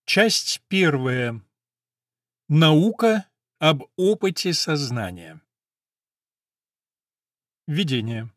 Часть первая. Наука об опыте сознания. Введение.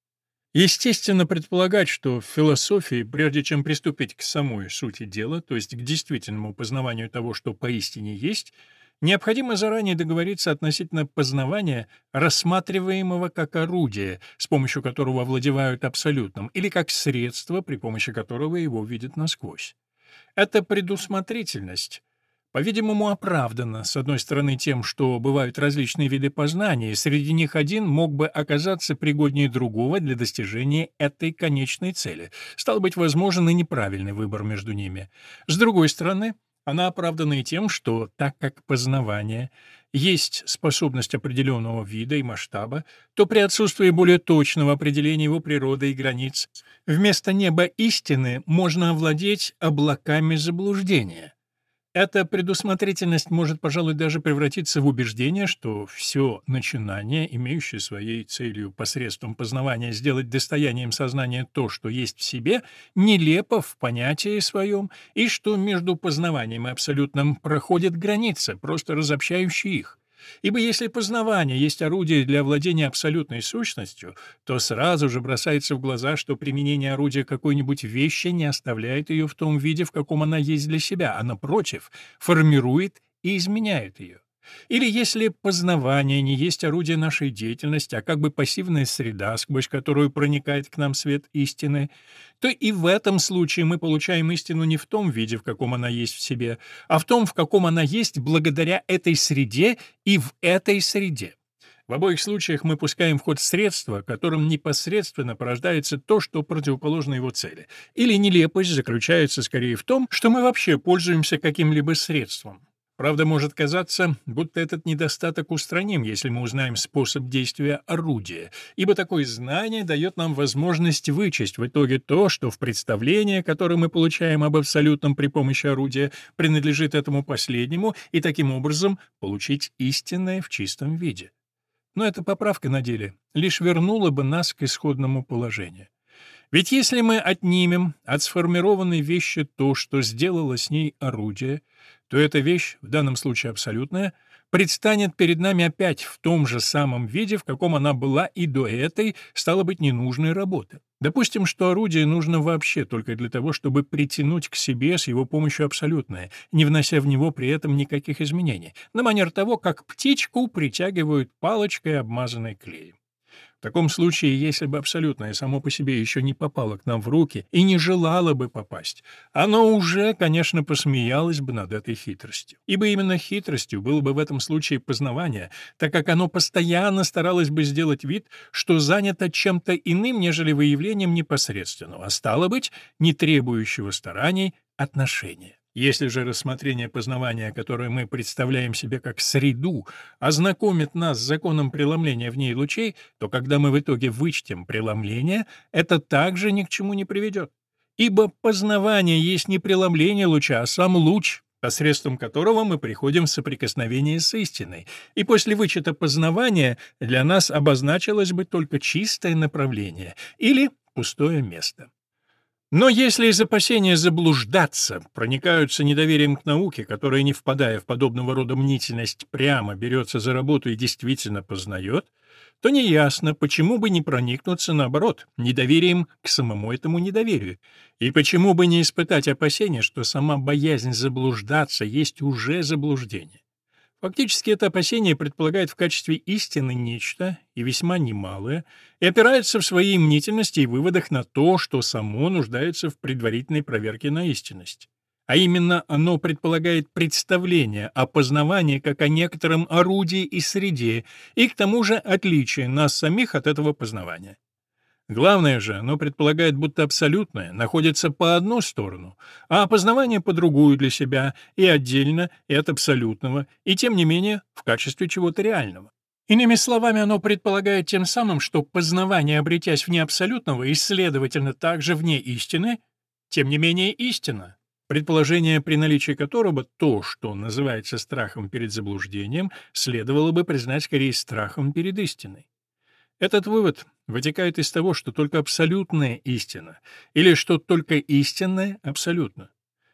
Естественно предполагать, что в философии, прежде чем приступить к самой сути дела, то есть к действительному познаванию того, что поистине есть, необходимо заранее договориться относительно познавания, рассматриваемого как орудие, с помощью которого овладевают абсолютным, или как средство, при помощи которого его видят насквозь. Эта предусмотрительность, по-видимому, оправдана, с одной стороны, тем, что бывают различные виды познания, и среди них один мог бы оказаться пригоднее другого для достижения этой конечной цели. Стало быть, возможен и неправильный выбор между ними. С другой стороны, она оправдана и тем, что, так как познавание есть способность определенного вида и масштаба, то при отсутствии более точного определения его природы и границ, вместо неба истины можно овладеть облаками заблуждения. Эта предусмотрительность может, пожалуй, даже превратиться в убеждение, что все начинание, имеющее своей целью посредством познавания сделать достоянием сознания то, что есть в себе, нелепо в понятии своем, и что между познаванием и абсолютным проходит граница, просто разобщающая их. Ибо если познавание есть орудие для владения абсолютной сущностью, то сразу же бросается в глаза, что применение орудия какой-нибудь вещи не оставляет ее в том виде, в каком она есть для себя, а, напротив, формирует и изменяет ее. Или если познавание не есть орудие нашей деятельности, а как бы пассивная среда, сквозь которую проникает к нам свет истины, то и в этом случае мы получаем истину не в том виде, в каком она есть в себе, а в том, в каком она есть благодаря этой среде и в этой среде. В обоих случаях мы пускаем в ход средства, которым непосредственно порождается то, что противоположно его цели. Или нелепость заключается скорее в том, что мы вообще пользуемся каким-либо средством. Правда, может казаться, будто этот недостаток устраним, если мы узнаем способ действия орудия, ибо такое знание дает нам возможность вычесть в итоге то, что в представлении, которое мы получаем об абсолютном при помощи орудия, принадлежит этому последнему, и таким образом получить истинное в чистом виде. Но эта поправка на деле лишь вернула бы нас к исходному положению. Ведь если мы отнимем от сформированной вещи то, что сделало с ней орудие, то эта вещь, в данном случае абсолютная, предстанет перед нами опять в том же самом виде, в каком она была и до этой, стало быть, ненужной работы. Допустим, что орудие нужно вообще только для того, чтобы притянуть к себе с его помощью абсолютное, не внося в него при этом никаких изменений, на манер того, как птичку притягивают палочкой, обмазанной клеем. В таком случае, если бы абсолютное само по себе еще не попало к нам в руки и не желало бы попасть, оно уже, конечно, посмеялось бы над этой хитростью. Ибо именно хитростью было бы в этом случае познавание, так как оно постоянно старалось бы сделать вид, что занято чем-то иным, нежели выявлением непосредственного, а стало быть, не требующего стараний отношения. Если же рассмотрение познавания, которое мы представляем себе как среду, ознакомит нас с законом преломления в ней лучей, то когда мы в итоге вычтем преломление, это также ни к чему не приведет. Ибо познавание есть не преломление луча, а сам луч, посредством которого мы приходим в соприкосновение с истиной, и после вычета познавания для нас обозначилось бы только чистое направление или пустое место. Но если из опасения заблуждаться проникаются недоверием к науке, которая, не впадая в подобного рода мнительность, прямо берется за работу и действительно познает, то неясно, почему бы не проникнуться, наоборот, недоверием к самому этому недоверию, и почему бы не испытать опасения, что сама боязнь заблуждаться есть уже заблуждение. Фактически это опасение предполагает в качестве истины нечто, и весьма немалое, и опирается в своей мнительности и выводах на то, что само нуждается в предварительной проверке на истинность. А именно оно предполагает представление о познавании как о некотором орудии и среде, и к тому же отличие нас самих от этого познавания. Главное же, оно предполагает, будто абсолютное находится по одну сторону, а опознавание по другую для себя, и отдельно, и от абсолютного, и тем не менее в качестве чего-то реального. Иными словами, оно предполагает тем самым, что познавание, обретясь вне абсолютного и, следовательно, также вне истины, тем не менее истина, предположение, при наличии которого то, что называется страхом перед заблуждением, следовало бы признать скорее страхом перед истиной. Этот вывод вытекает из того, что только абсолютная истина, или что только истинное абсолютно.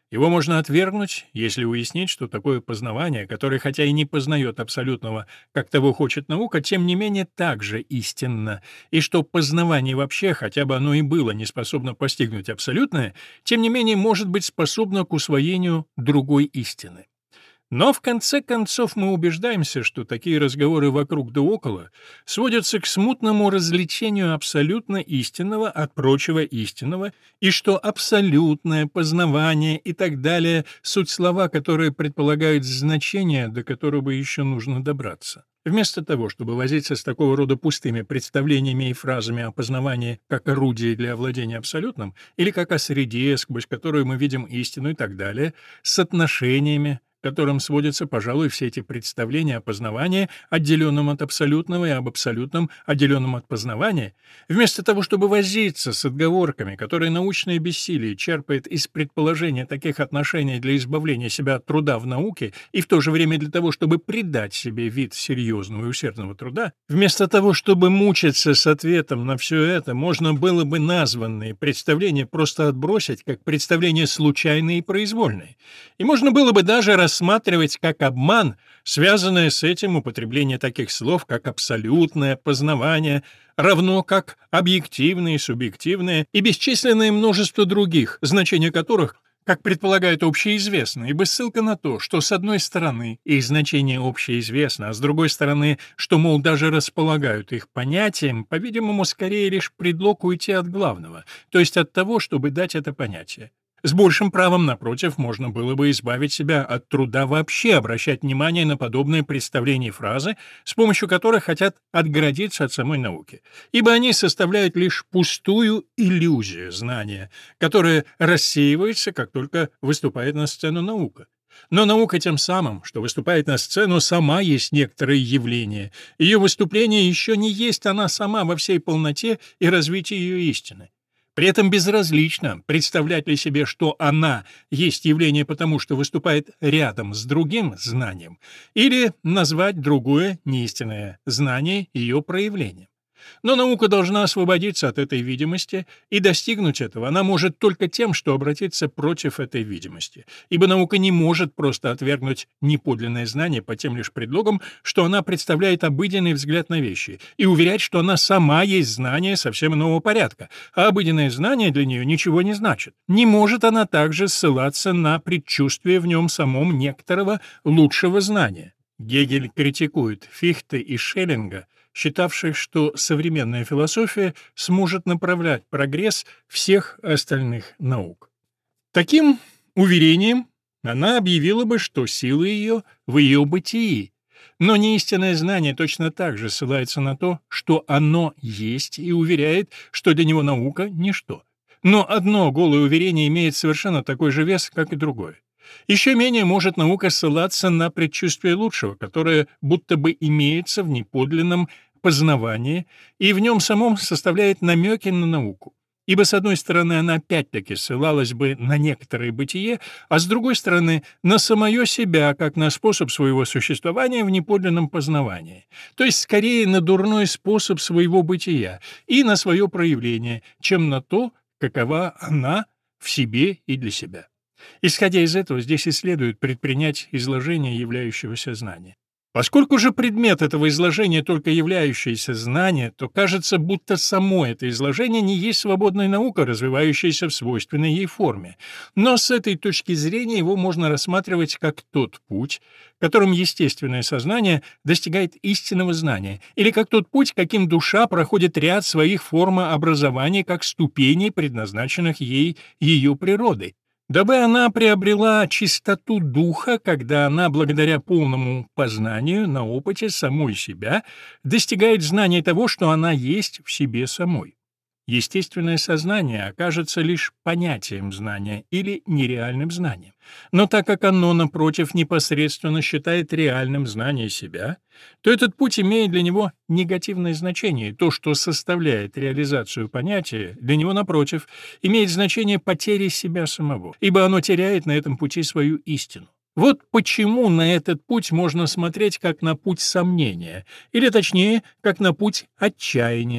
Его можно отвергнуть, если уяснить, что такое познавание, которое хотя и не познает абсолютного, как того хочет наука, тем не менее также истинно, и что познавание вообще, хотя бы оно и было не способно постигнуть абсолютное, тем не менее может быть способно к усвоению другой истины. Но в конце концов мы убеждаемся, что такие разговоры вокруг да около сводятся к смутному развлечению абсолютно истинного от прочего истинного, и что абсолютное, познавание и так далее — суть слова, которые предполагают значение, до которого еще нужно добраться. Вместо того, чтобы возиться с такого рода пустыми представлениями и фразами о познавании как орудии для овладения абсолютным, или как о среде, сквозь которую мы видим истину и так далее, с отношениями, к которым сводятся, пожалуй, все эти представления о познавании, отделенном от абсолютного, и об абсолютном, отделенном от познавания, вместо того, чтобы возиться с отговорками, которые научное бессилие черпает из предположения таких отношений для избавления себя от труда в науке и в то же время для того, чтобы придать себе вид серьезного и усердного труда, вместо того, чтобы мучиться с ответом на все это, можно было бы названные представления просто отбросить как представления случайные и произвольные. И можно было бы даже рассматривать как обман, связанное с этим употребление таких слов, как абсолютное, познавание, равно как объективное, субъективное и бесчисленное множество других, значения которых, как предполагают, общеизвестно, ибо ссылка на то, что с одной стороны их значение общеизвестно, а с другой стороны, что, мол, даже располагают их понятием, по-видимому, скорее лишь предлог уйти от главного, то есть от того, чтобы дать это понятие. С большим правом, напротив, можно было бы избавить себя от труда вообще обращать внимание на подобные представления и фразы, с помощью которых хотят отгородиться от самой науки, ибо они составляют лишь пустую иллюзию знания, которая рассеивается, как только выступает на сцену наука. Но наука тем самым, что выступает на сцену, сама есть некоторое явление. Ее выступление еще не есть она сама во всей полноте и развитии ее истины. При этом безразлично, представлять ли себе, что она есть явление потому, что выступает рядом с другим знанием, или назвать другое неистинное знание ее проявлением. Но наука должна освободиться от этой видимости, и достигнуть этого она может только тем, что обратиться против этой видимости, ибо наука не может просто отвергнуть неподлинное знание по тем лишь предлогам, что она представляет обыденный взгляд на вещи, и уверять, что она сама есть знание совсем иного порядка, а обыденное знание для нее ничего не значит. Не может она также ссылаться на предчувствие в нем самом некоторого лучшего знания. Гегель критикует Фихте и Шеллинга, считавших, что современная философия сможет направлять прогресс всех остальных наук. Таким уверением она объявила бы, что сила ее в ее бытии, но неистинное знание точно так же ссылается на то, что оно есть, и уверяет, что для него наука — ничто. Но одно голое уверение имеет совершенно такой же вес, как и другое. Еще менее может наука ссылаться на предчувствие лучшего, которое будто бы имеется в неподлинном познавании и в нем самом составляет намеки на науку. Ибо, с одной стороны, она опять-таки ссылалась бы на некоторое бытие, а с другой стороны, на самое себя, как на способ своего существования в неподлинном познавании, то есть скорее на дурной способ своего бытия и на свое проявление, чем на то, какова она в себе и для себя. Исходя из этого, здесь и следует предпринять изложение являющегося знания. Поскольку же предмет этого изложения только являющееся знание, то кажется, будто само это изложение не есть свободная наука, развивающаяся в свойственной ей форме. Но с этой точки зрения его можно рассматривать как тот путь, которым естественное сознание достигает истинного знания, или как тот путь, каким душа проходит ряд своих формообразований как ступеней, предназначенных ей ее природой, дабы она приобрела чистоту духа, когда она, благодаря полному познанию на опыте самой себя, достигает знания того, что она есть в себе самой. Естественное сознание окажется лишь понятием знания или нереальным знанием. Но так как оно, напротив, непосредственно считает реальным знание себя, то этот путь имеет для него негативное значение, и то, что составляет реализацию понятия, для него, напротив, имеет значение потери себя самого, ибо оно теряет на этом пути свою истину. Вот почему на этот путь можно смотреть как на путь сомнения, или точнее, как на путь отчаяния.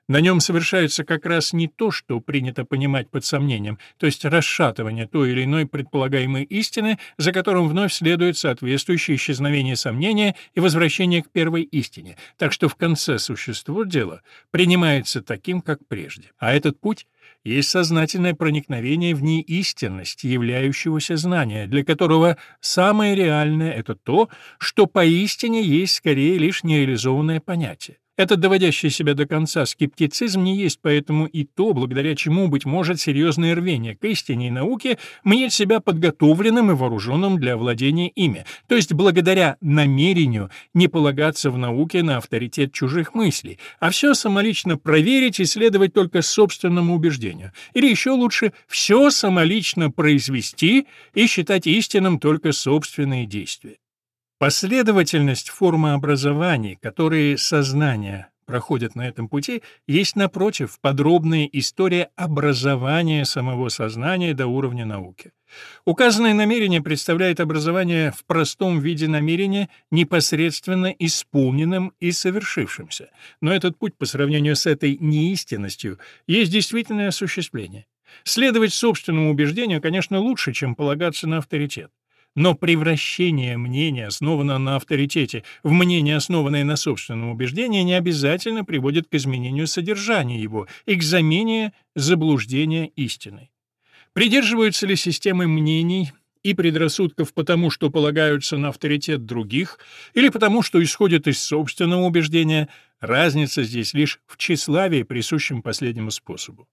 На нем совершается как раз не то, что принято понимать под сомнением, то есть расшатывание той или иной предполагаемой истины, за которым вновь следует соответствующее исчезновение сомнения и возвращение к первой истине, так что в конце существо дела принимается таким, как прежде. А этот путь есть сознательное проникновение в неистинность являющегося знания, для которого самое реальное — это то, что поистине есть скорее лишь нереализованное понятие. Этот доводящий себя до конца скептицизм не есть поэтому и то, благодаря чему, быть может, серьезное рвение к истине и науке мнит себя подготовленным и вооруженным для владения ими, то есть благодаря намерению не полагаться в науке на авторитет чужих мыслей, а все самолично проверить и следовать только собственному убеждению, или еще лучше все самолично произвести и считать истинным только собственные действия. Последовательность формообразований, которые сознание проходит на этом пути, есть, напротив, подробная история образования самого сознания до уровня науки. Указанное намерение представляет образование в простом виде намерения, непосредственно исполненным и совершившимся. Но этот путь, по сравнению с этой неистинностью, есть действительное осуществление. Следовать собственному убеждению, конечно, лучше, чем полагаться на авторитет. Но превращение мнения, основанного на авторитете, в мнение, основанное на собственном убеждении, не обязательно приводит к изменению содержания его и к замене заблуждения истиной. Придерживаются ли системы мнений и предрассудков потому, что полагаются на авторитет других, или потому, что исходят из собственного убеждения, разница здесь лишь в тщеславии, присущем последнему способу.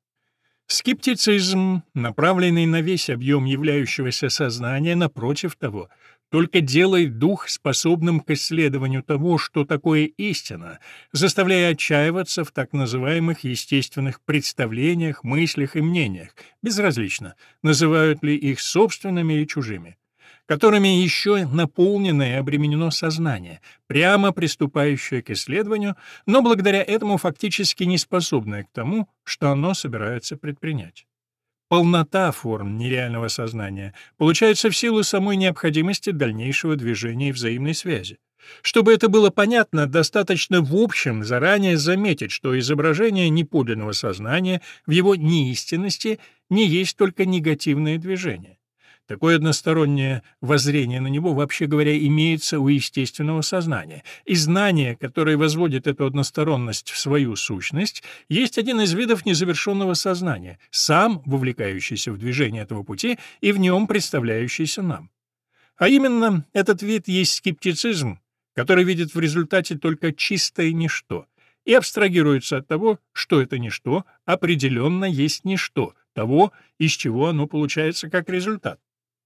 Скептицизм, направленный на весь объем являющегося сознания, напротив того, только делает дух способным к исследованию того, что такое истина, заставляя отчаиваться в так называемых естественных представлениях, мыслях и мнениях, безразлично, называют ли их собственными или чужими, которыми еще наполнено и обременено сознание, прямо приступающее к исследованию, но благодаря этому фактически не способное к тому, что оно собирается предпринять. Полнота форм нереального сознания получается в силу самой необходимости дальнейшего движения и взаимной связи. Чтобы это было понятно, достаточно в общем заранее заметить, что изображение неподлинного сознания в его неистинности не есть только негативное движение. Такое одностороннее воззрение на него, вообще говоря, имеется у естественного сознания, и знание, которое возводит эту односторонность в свою сущность, есть один из видов незавершенного сознания, сам вовлекающийся в движение этого пути и в нем представляющийся нам. А именно, этот вид есть скептицизм, который видит в результате только чистое ничто и абстрагируется от того, что это ничто определенно есть ничто, того, из чего оно получается как результат.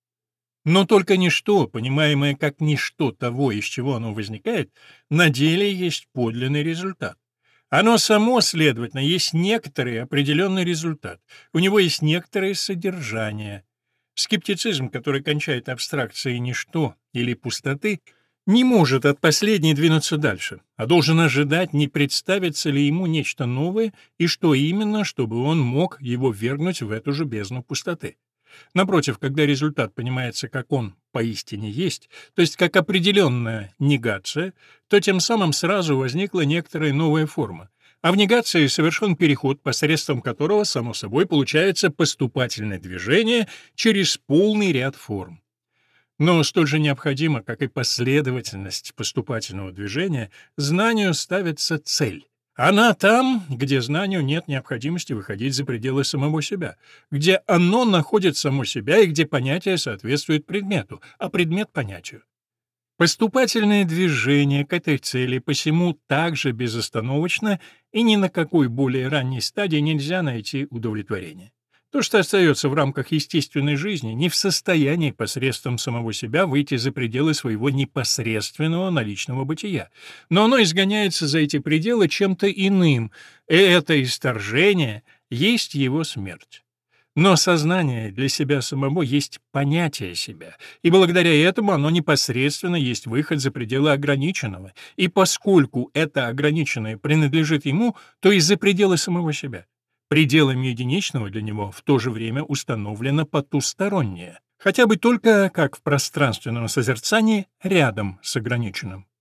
Но только ничто, понимаемое как ничто того, из чего оно возникает, на деле есть подлинный результат. Оно само, следовательно, есть некоторый определенный результат, у него есть некоторое содержание. Скептицизм, который кончает абстракцией ничто или пустоты, не может от последней двинуться дальше, а должен ожидать, не представится ли ему нечто новое и что именно, чтобы он мог его ввергнуть в эту же бездну пустоты. Напротив, когда результат понимается как он поистине есть, то есть как определенная негация, то тем самым сразу возникла некоторая новая форма. А в негации совершен переход, посредством которого, само собой, получается поступательное движение через полный ряд форм. Но столь же необходимо, как и последовательность поступательного движения, знанию ставится цель. Она там, где знанию нет необходимости выходить за пределы самого себя, где оно находит само себя и где понятие соответствует предмету, а предмет — понятию. Поступательное движение к этой цели посему также безостановочно, и ни на какой более ранней стадии нельзя найти удовлетворение. То, что остается в рамках естественной жизни, не в состоянии посредством самого себя выйти за пределы своего непосредственного наличного бытия, но оно изгоняется за эти пределы чем-то иным, и это исторжение есть его смерть. Но сознание для себя самого есть понятие себя, и благодаря этому оно непосредственно есть выход за пределы ограниченного, и поскольку это ограниченное принадлежит ему, то и за пределы самого себя. Пределами единичного для него в то же время установлено потустороннее, хотя бы только, как в пространственном созерцании, рядом с ограниченным.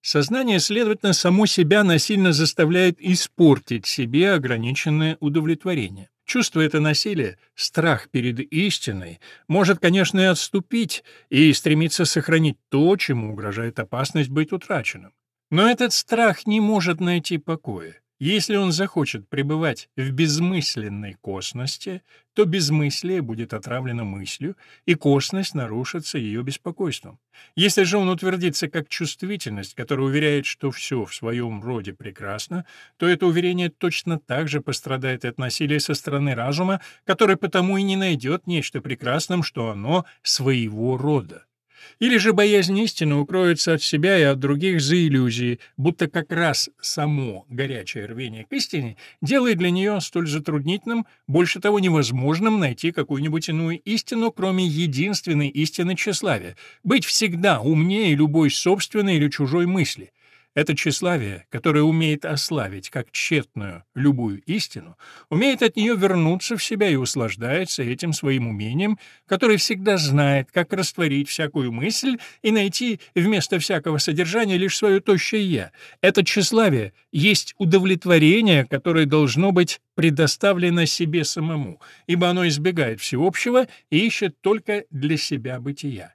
Сознание, следовательно, само себя насильно заставляет испортить себе ограниченное удовлетворение. Чувствуя это насилие, страх перед истиной может, конечно, и отступить, и стремиться сохранить то, чему угрожает опасность быть утраченным. Но этот страх не может найти покоя. Если он захочет пребывать в безмысленной косности, то безмыслие будет отравлено мыслью, и косность нарушится ее беспокойством. Если же он утвердится как чувствительность, которая уверяет, что все в своем роде прекрасно, то это уверение точно так же пострадает от насилия со стороны разума, который потому и не найдет нечто прекрасным, что оно своего рода. Или же боязнь истины укроется от себя и от других за иллюзией, будто как раз само горячее рвение к истине делает для нее столь затруднительным, больше того невозможным найти какую-нибудь иную истину, кроме единственной истины тщеславия, быть всегда умнее любой собственной или чужой мысли. Это тщеславие, которое умеет ославить как тщетную любую истину, умеет от нее вернуться в себя и услаждается этим своим умением, которое всегда знает, как растворить всякую мысль и найти вместо всякого содержания лишь свое тощее «я». Это тщеславие есть удовлетворение, которое должно быть предоставлено себе самому, ибо оно избегает всеобщего и ищет только для себя бытия.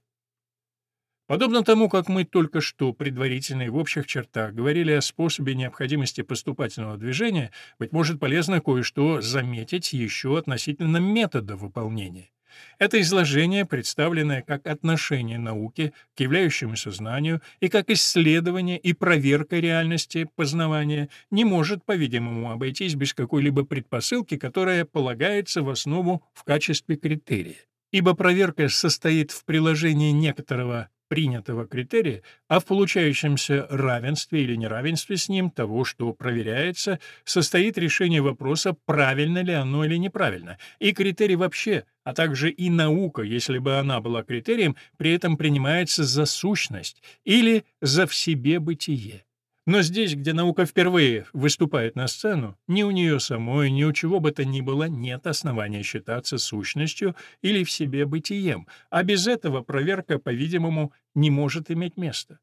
Подобно тому, как мы только что предварительно и в общих чертах говорили о способе необходимости поступательного движения, быть может полезно кое-что заметить еще относительно метода выполнения. Это изложение, представленное как отношение науки к являющемуся знанию и как исследование и проверка реальности познавания, не может, по-видимому, обойтись без какой-либо предпосылки, которая полагается в основу в качестве критерия. Ибо проверка состоит в приложении некоторого принятого критерия, а в получающемся равенстве или неравенстве с ним того, что проверяется, состоит решение вопроса, правильно ли оно или неправильно, и критерий вообще, а также и наука, если бы она была критерием, при этом принимается за сущность или за в себе бытие. Но здесь, где наука впервые выступает на сцену, ни у нее самой, ни у чего бы то ни было нет основания считаться сущностью или в себе бытием, а без этого проверка, по-видимому, не может иметь места.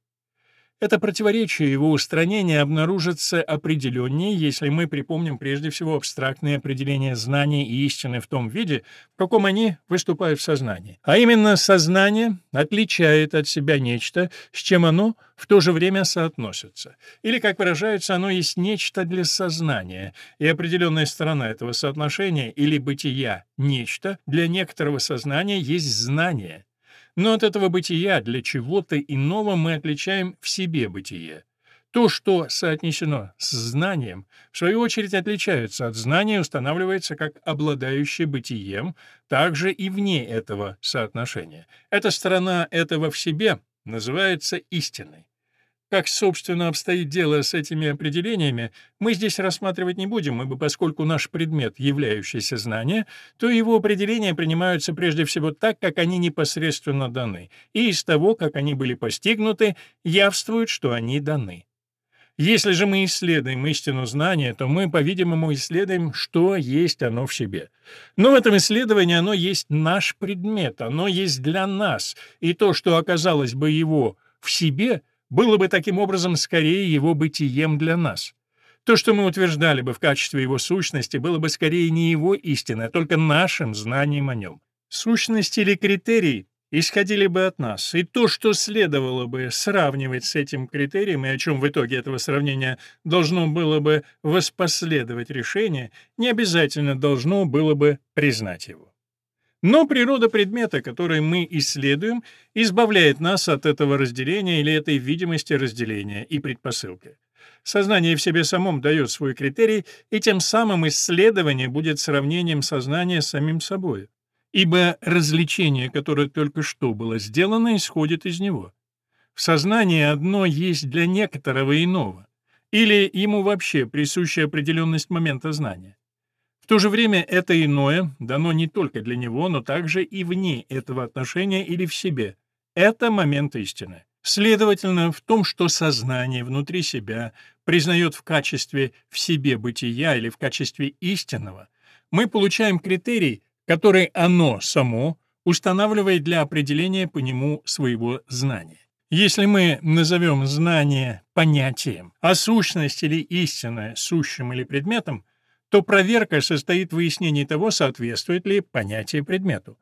Это противоречие его устранения обнаружится определеннее, если мы припомним прежде всего абстрактные определения знания и истины в том виде, в каком они выступают в сознании. А именно, сознание отличает от себя нечто, с чем оно в то же время соотносится. Или, как выражается, оно есть нечто для сознания, и определенная сторона этого соотношения или бытия «нечто» для некоторого сознания есть знание. Но от этого бытия для чего-то иного мы отличаем в себе бытие. То, что соотнесено с знанием, в свою очередь отличается от знания и устанавливается как обладающее бытием, также и вне этого соотношения. Эта сторона этого в себе называется истиной. Как, собственно, обстоит дело с этими определениями, мы здесь рассматривать не будем, ибо поскольку наш предмет, являющийся знание, то его определения принимаются прежде всего так, как они непосредственно даны, и из того, как они были постигнуты, явствует, что они даны. Если же мы исследуем истину знания, то мы, по-видимому, исследуем, что есть оно в себе. Но в этом исследовании оно есть наш предмет, оно есть для нас, и то, что оказалось бы его в себе – было бы таким образом скорее его бытием для нас. То, что мы утверждали бы в качестве его сущности, было бы скорее не его истиной, а только нашим знанием о нем. Сущность или критерий исходили бы от нас, и то, что следовало бы сравнивать с этим критерием, и о чем в итоге этого сравнения должно было бы воспоследовать решение, не обязательно должно было бы признать его. Но природа предмета, который мы исследуем, избавляет нас от этого разделения или этой видимости разделения и предпосылки. Сознание в себе самом дает свой критерий, и тем самым исследование будет сравнением сознания с самим собой. Ибо развлечение, которое только что было сделано, исходит из него. В сознании одно есть для некоторого иного, или ему вообще присуща определенность момента знания. В то же время это иное дано не только для него, но также и вне этого отношения или в себе. Это момент истины. Следовательно, в том, что сознание внутри себя признает в качестве в себе бытия или в качестве истинного, мы получаем критерий, который оно само устанавливает для определения по нему своего знания. Если мы назовем знание понятием, а сущность или истинное сущим или предметом, то проверка состоит в выяснении того, соответствует ли понятие предмету.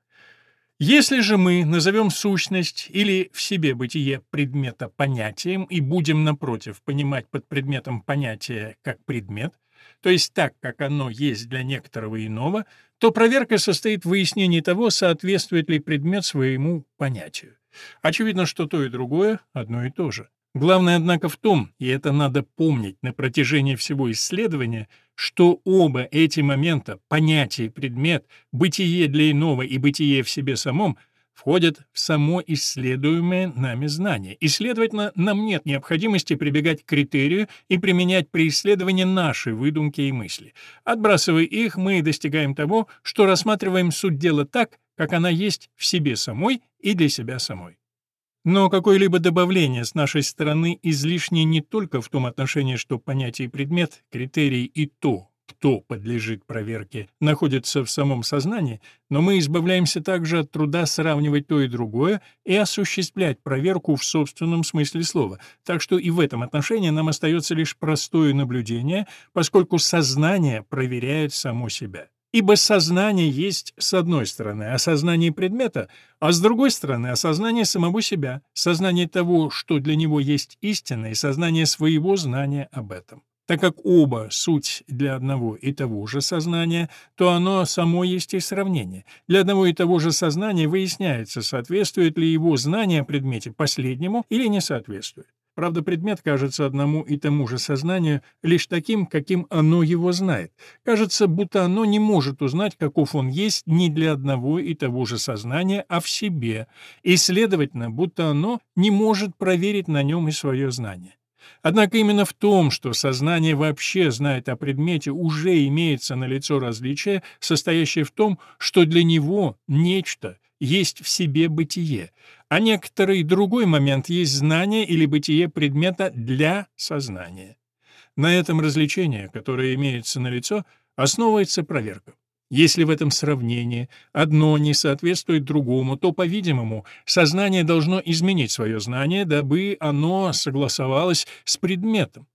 Если же мы назовем сущность или в себе бытие предмета понятием и будем, напротив, понимать под предметом понятие как предмет, то есть так, как оно есть для некоторого иного, то проверка состоит в выяснении того, соответствует ли предмет своему понятию. Очевидно, что то и другое одно и то же. Главное, однако, в том, и это надо помнить на протяжении всего исследования, что оба эти момента, понятие и предмет, бытие для иного и бытие в себе самом, входят в само исследуемое нами знание, и, следовательно, нам нет необходимости прибегать к критерию и применять при исследовании наши выдумки и мысли. Отбрасывая их, мы достигаем того, что рассматриваем суть дела так, как она есть в себе самой и для себя самой. Но какое-либо добавление с нашей стороны излишне не только в том отношении, что понятие и предмет, критерий и то, кто подлежит проверке, находятся в самом сознании, но мы избавляемся также от труда сравнивать то и другое и осуществлять проверку в собственном смысле слова, так что и в этом отношении нам остается лишь простое наблюдение, поскольку сознание проверяет само себя. Ибо сознание есть, с одной стороны, осознание предмета, а с другой стороны, осознание самого себя, сознание того, что для него есть истина, и сознание своего знания об этом. Так как оба суть для одного и того же сознания, то оно само есть и сравнение. Для одного и того же сознания выясняется, соответствует ли его знание о предмете последнему или не соответствует. Правда, предмет кажется одному и тому же сознанию лишь таким, каким оно его знает. Кажется, будто оно не может узнать, каков он есть, не для одного и того же сознания, а в себе, и, следовательно, будто оно не может проверить на нем и свое знание. Однако именно в том, что сознание вообще знает о предмете, уже имеется налицо различие, состоящее в том, что для него нечто есть в себе бытие, а некоторый другой момент есть знание или бытие предмета для сознания. На этом различении, которое имеется налицо, основывается проверка. Если в этом сравнении одно не соответствует другому, то, по-видимому, сознание должно изменить свое знание, дабы оно согласовалось с предметом.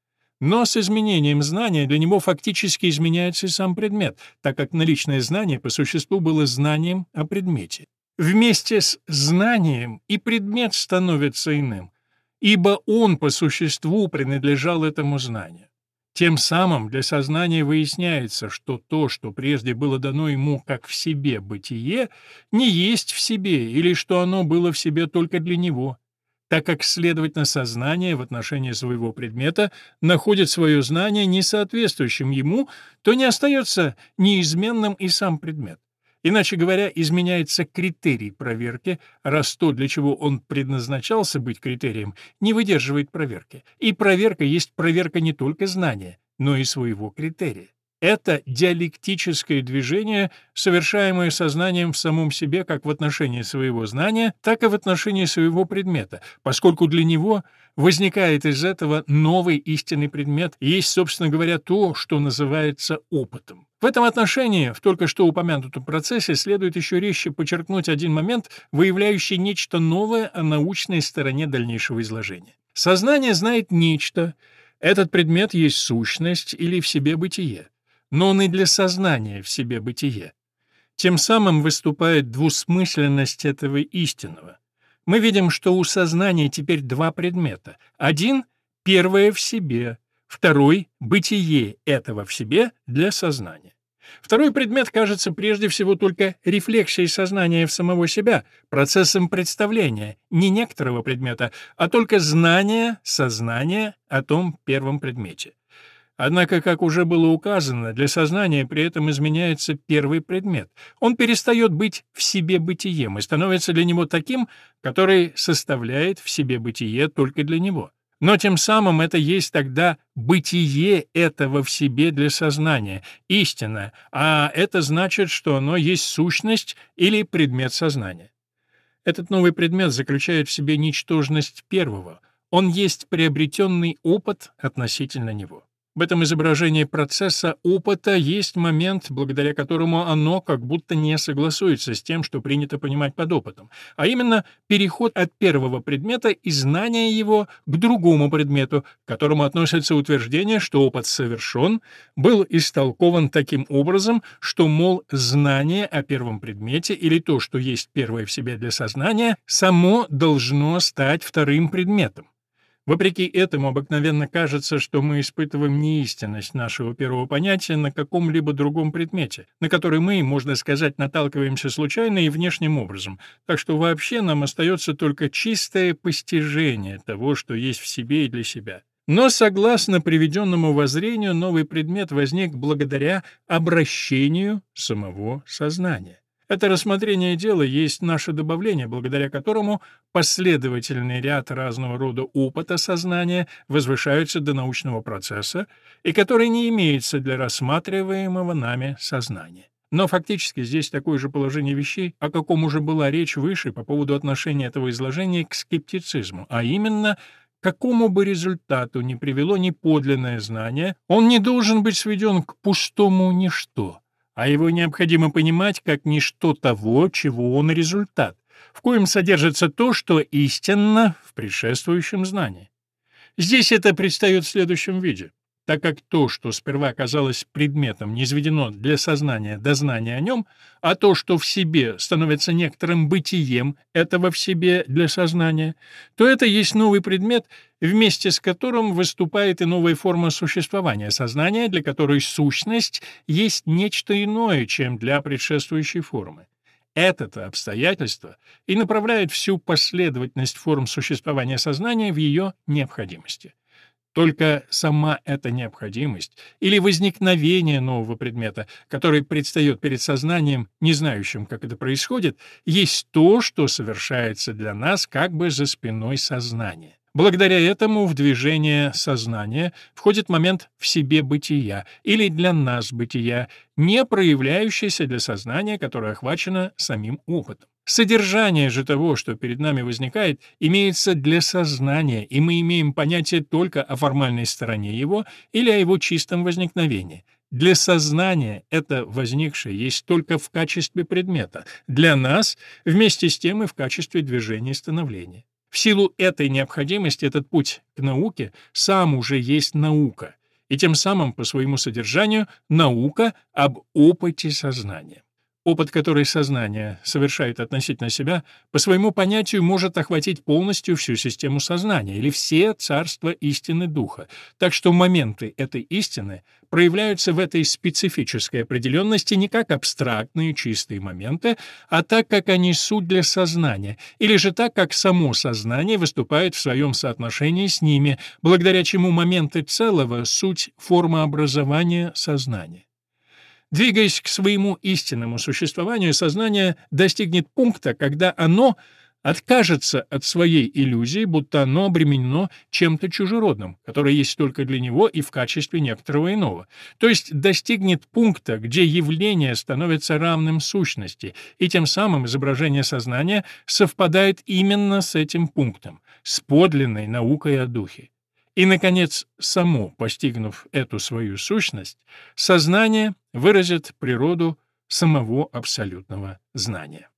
Но с изменением знания для него фактически изменяется и сам предмет, так как наличное знание по существу было знанием о предмете. Вместе с знанием и предмет становится иным, ибо он по существу принадлежал этому знанию. Тем самым для сознания выясняется, что то, что прежде было дано ему как в себе бытие, не есть в себе, или что оно было в себе только для него. Так как, следовательно, сознание в отношении своего предмета находит свое знание несоответствующим ему, то не остается неизменным и сам предмет. Иначе говоря, изменяется критерий проверки, раз то, для чего он предназначался быть критерием, не выдерживает проверки. И проверка есть проверка не только знания, но и своего критерия. Это диалектическое движение, совершаемое сознанием в самом себе как в отношении своего знания, так и в отношении своего предмета, поскольку для него возникает из этого новый истинный предмет, и есть, собственно говоря, то, что называется опытом. В этом отношении, в только что упомянутом процессе, следует еще резче подчеркнуть один момент, выявляющий нечто новое о научной стороне дальнейшего изложения. Сознание знает нечто, этот предмет есть сущность или в себе бытие, но он и для сознания в себе бытие. Тем самым выступает двусмысленность этого истинного. Мы видим, что у сознания теперь два предмета. Один — первое в себе, второй — бытие этого в себе для сознания. Второй предмет кажется прежде всего только рефлексией сознания в самого себя, процессом представления, не некоторого предмета, а только знания, сознания о том первом предмете. Однако, как уже было указано, для сознания при этом изменяется первый предмет. Он перестает быть в себе бытием и становится для него таким, который составляет в себе бытие только для него. Но тем самым это есть тогда бытие этого в себе для сознания, истина, а это значит, что оно есть сущность или предмет сознания. Этот новый предмет заключает в себе ничтожность первого, он есть приобретенный опыт относительно него. В этом изображении процесса опыта есть момент, благодаря которому оно как будто не согласуется с тем, что принято понимать под опытом, а именно переход от первого предмета и знания его к другому предмету, к которому относится утверждение, что опыт совершен, был истолкован таким образом, что, мол, знание о первом предмете или то, что есть первое в себе для сознания, само должно стать вторым предметом. Вопреки этому обыкновенно кажется, что мы испытываем неистинность нашего первого понятия на каком-либо другом предмете, на который мы, можно сказать, наталкиваемся случайно и внешним образом, так что вообще нам остается только чистое постижение того, что есть в себе и для себя. Но, согласно приведенному воззрению, новый предмет возник благодаря обращению самого сознания. Это рассмотрение дела есть наше добавление, благодаря которому последовательный ряд разного рода опыта сознания возвышаются до научного процесса и который не имеется для рассматриваемого нами сознания. Но фактически здесь такое же положение вещей, о каком уже была речь выше по поводу отношения этого изложения к скептицизму, а именно к какому бы результату ни привело неподлинное знание, он не должен быть сведен к пустому ничто, а его необходимо понимать как ничто того, чего он результат, в коем содержится то, что истинно в предшествующем знании. Здесь это предстает в следующем виде. Так как то, что сперва казалось предметом, низведено для сознания до знания о нем, а то, что в себе становится некоторым бытием этого в себе для сознания, то это есть новый предмет, вместе с которым выступает и новая форма существования сознания, для которой сущность есть нечто иное, чем для предшествующей формы. Это-то обстоятельство и направляет всю последовательность форм существования сознания в ее необходимости. Только сама эта необходимость или возникновение нового предмета, который предстает перед сознанием, не знающим, как это происходит, есть то, что совершается для нас как бы за спиной сознания. Благодаря этому в движение сознания входит момент в себе бытия или для нас бытия, не проявляющийся для сознания, которое охвачено самим опытом. Содержание же того, что перед нами возникает, имеется для сознания, и мы имеем понятие только о формальной стороне его или о его чистом возникновении. Для сознания это возникшее есть только в качестве предмета, для нас вместе с тем и в качестве движения и становления. В силу этой необходимости этот путь к науке сам уже есть наука, и тем самым по своему содержанию наука об опыте сознания. Опыт, который сознание совершает относительно себя, по своему понятию может охватить полностью всю систему сознания или все царства истины духа, так что моменты этой истины проявляются в этой специфической определенности не как абстрактные чистые моменты, а так, как они суть для сознания, или же так, как само сознание выступает в своем соотношении с ними, благодаря чему моменты целого — суть формообразования сознания. Двигаясь к своему истинному существованию, сознание достигнет пункта, когда оно откажется от своей иллюзии, будто оно обременено чем-то чужеродным, которое есть только для него и в качестве некоторого иного, то есть достигнет пункта, где явление становится равным сущности, и тем самым изображение сознания совпадает именно с этим пунктом, с подлинной наукой о духе. И, наконец, само, постигнув эту свою сущность, сознание выразит природу самого абсолютного знания.